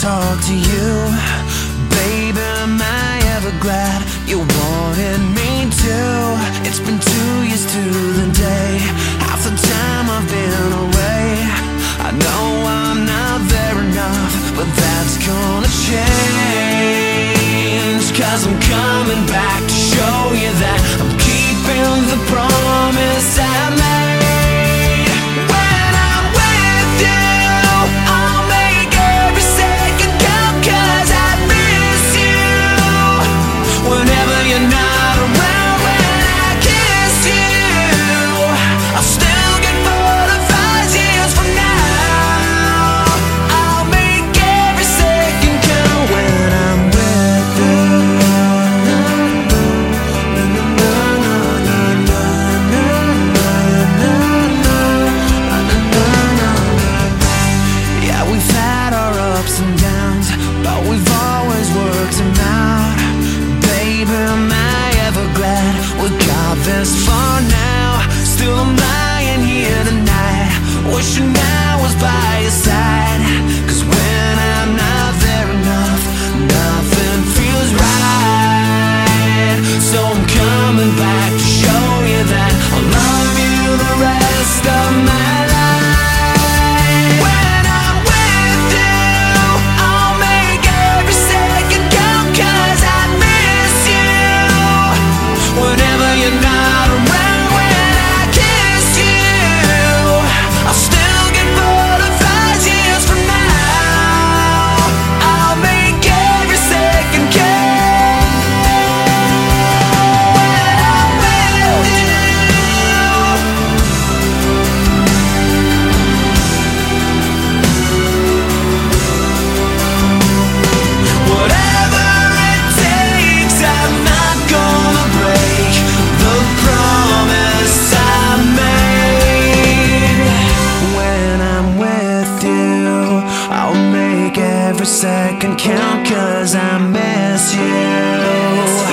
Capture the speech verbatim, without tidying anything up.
talk to you, baby, am I ever glad you wanted me to? It's been two years to the day, half the time I've been away. I know I'm not there enough, but that's gonna change, 'cause I'm coming back to show you that I'm keeping the promise I made. This far now, still I'm lying here tonight, wishing I was by your side. 'Cause when I'm not there enough, nothing feels right. So I'm coming back to show you that I'll love you the rest of my life. When I'm with you, I'll make every second count, 'cause I miss you. Whenever you're not every second count, 'cause I miss you.